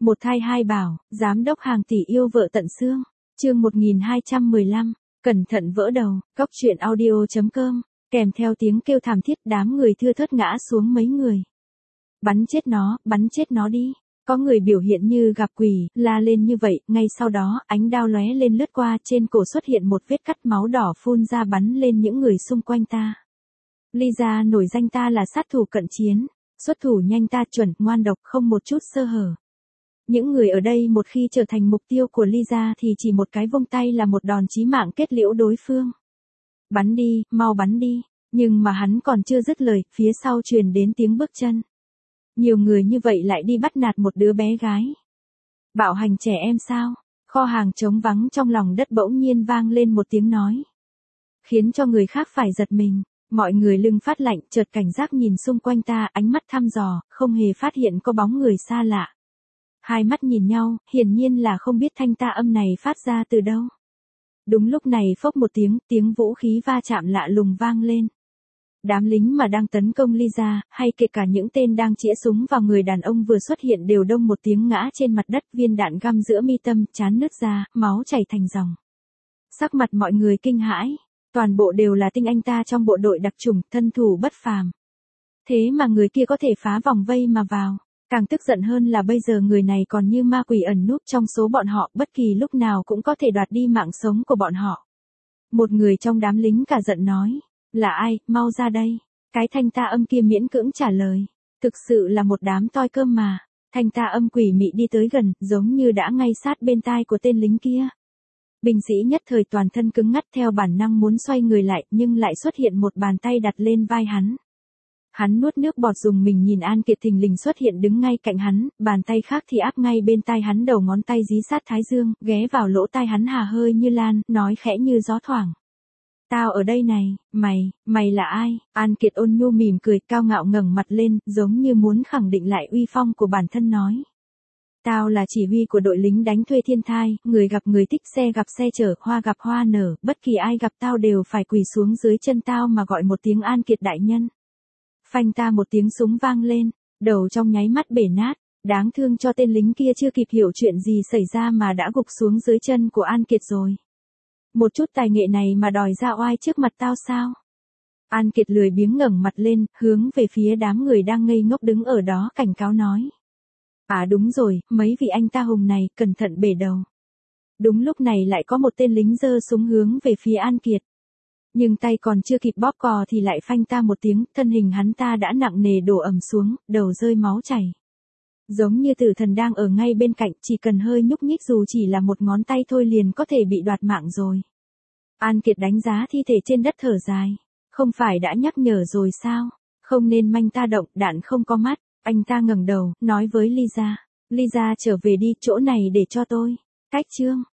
Một thai hai bảo, giám đốc hàng tỷ yêu vợ tận xương. Chương 1215, cẩn thận vỡ đầu, góc truyện audio.com, kèm theo tiếng kêu thảm thiết, đám người thưa thớt ngã xuống mấy người. Bắn chết nó đi. Có người biểu hiện như gặp quỷ, la lên như vậy, ngay sau đó, ánh đao lóe lên lướt qua, trên cổ xuất hiện một vết cắt, máu đỏ phun ra bắn lên những người xung quanh ta. Lisa nổi danh ta là sát thủ cận chiến, xuất thủ nhanh ta chuẩn, ngoan độc, không một chút sơ hở. Những người ở đây một khi trở thành mục tiêu của Lisa thì chỉ một cái vung tay là một đòn chí mạng kết liễu đối phương. Bắn đi, mau bắn đi, nhưng mà hắn còn chưa dứt lời, phía sau truyền đến tiếng bước chân. Nhiều người như vậy lại đi bắt nạt một đứa bé gái. Bạo hành trẻ em sao? Kho hàng trống vắng trong lòng đất bỗng nhiên vang lên một tiếng nói, khiến cho người khác phải giật mình. Mọi người lưng phát lạnh, chợt cảnh giác nhìn xung quanh ta, ánh mắt thăm dò, không hề phát hiện có bóng người xa lạ. Hai mắt nhìn nhau, hiển nhiên là không biết thanh ta âm này phát ra từ đâu. Đúng lúc này phốc một tiếng vũ khí va chạm lạ lùng vang lên. Đám lính mà đang tấn công Lisa, hay kể cả những tên đang chĩa súng vào người đàn ông vừa xuất hiện đều đông một tiếng ngã trên mặt đất, viên đạn găm giữa mi tâm, trán nứt ra, máu chảy thành dòng. Sắc mặt mọi người kinh hãi, toàn bộ đều là tinh anh ta trong bộ đội đặc chủng, thân thủ bất phàm. Thế mà người kia có thể phá vòng vây mà vào. Càng tức giận hơn là bây giờ người này còn như ma quỷ ẩn núp trong số bọn họ, bất kỳ lúc nào cũng có thể đoạt đi mạng sống của bọn họ. Một người trong đám lính cả giận nói, là ai, mau ra đây. Cái thanh ta âm kia miễn cưỡng trả lời, thực sự là một đám toi cơm mà. Thanh ta âm quỷ mị đi tới gần, giống như đã ngay sát bên tai của tên lính kia. Binh sĩ nhất thời toàn thân cứng ngắt, theo bản năng muốn xoay người lại, nhưng lại xuất hiện một bàn tay đặt lên vai hắn. Hắn nuốt nước bọt, dùng mình nhìn An Kiệt thình lình xuất hiện đứng ngay cạnh hắn, bàn tay khác thì áp ngay bên tai hắn, đầu ngón tay dí sát thái dương, ghé vào lỗ tai hắn hà hơi như lan, nói khẽ như gió thoảng. Tao ở đây này, mày là ai? An Kiệt ôn nhu mỉm cười, cao ngạo ngẩng mặt lên, giống như muốn khẳng định lại uy phong của bản thân nói. Tao là chỉ huy của đội lính đánh thuê Thiên Thai, người gặp người thích, xe gặp xe chở, hoa gặp hoa nở, bất kỳ ai gặp tao đều phải quỳ xuống dưới chân tao mà gọi một tiếng An Kiệt đại nhân. Phanh ta một tiếng súng vang lên, đầu trong nháy mắt bể nát, đáng thương cho tên lính kia chưa kịp hiểu chuyện gì xảy ra mà đã gục xuống dưới chân của An Kiệt rồi. Một chút tài nghệ này mà đòi ra oai trước mặt tao sao? An Kiệt lười biếng ngẩng mặt lên, hướng về phía đám người đang ngây ngốc đứng ở đó cảnh cáo nói. À đúng rồi, mấy vị anh ta hùng này, cẩn thận bể đầu. Đúng lúc này lại có một tên lính giơ súng hướng về phía An Kiệt. Nhưng tay còn chưa kịp bóp cò thì lại phanh ta một tiếng, thân hình hắn ta đã nặng nề đổ ầm xuống, đầu rơi máu chảy. Giống như tử thần đang ở ngay bên cạnh, chỉ cần hơi nhúc nhích dù chỉ là một ngón tay thôi liền có thể bị đoạt mạng rồi. An Kiệt đánh giá thi thể trên đất thở dài. Không phải đã nhắc nhở rồi sao? Không nên manh ta động, đạn không có mắt. Anh ta ngẩng đầu, nói với Lisa. Lisa trở về đi, chỗ này để cho tôi. Cách chương.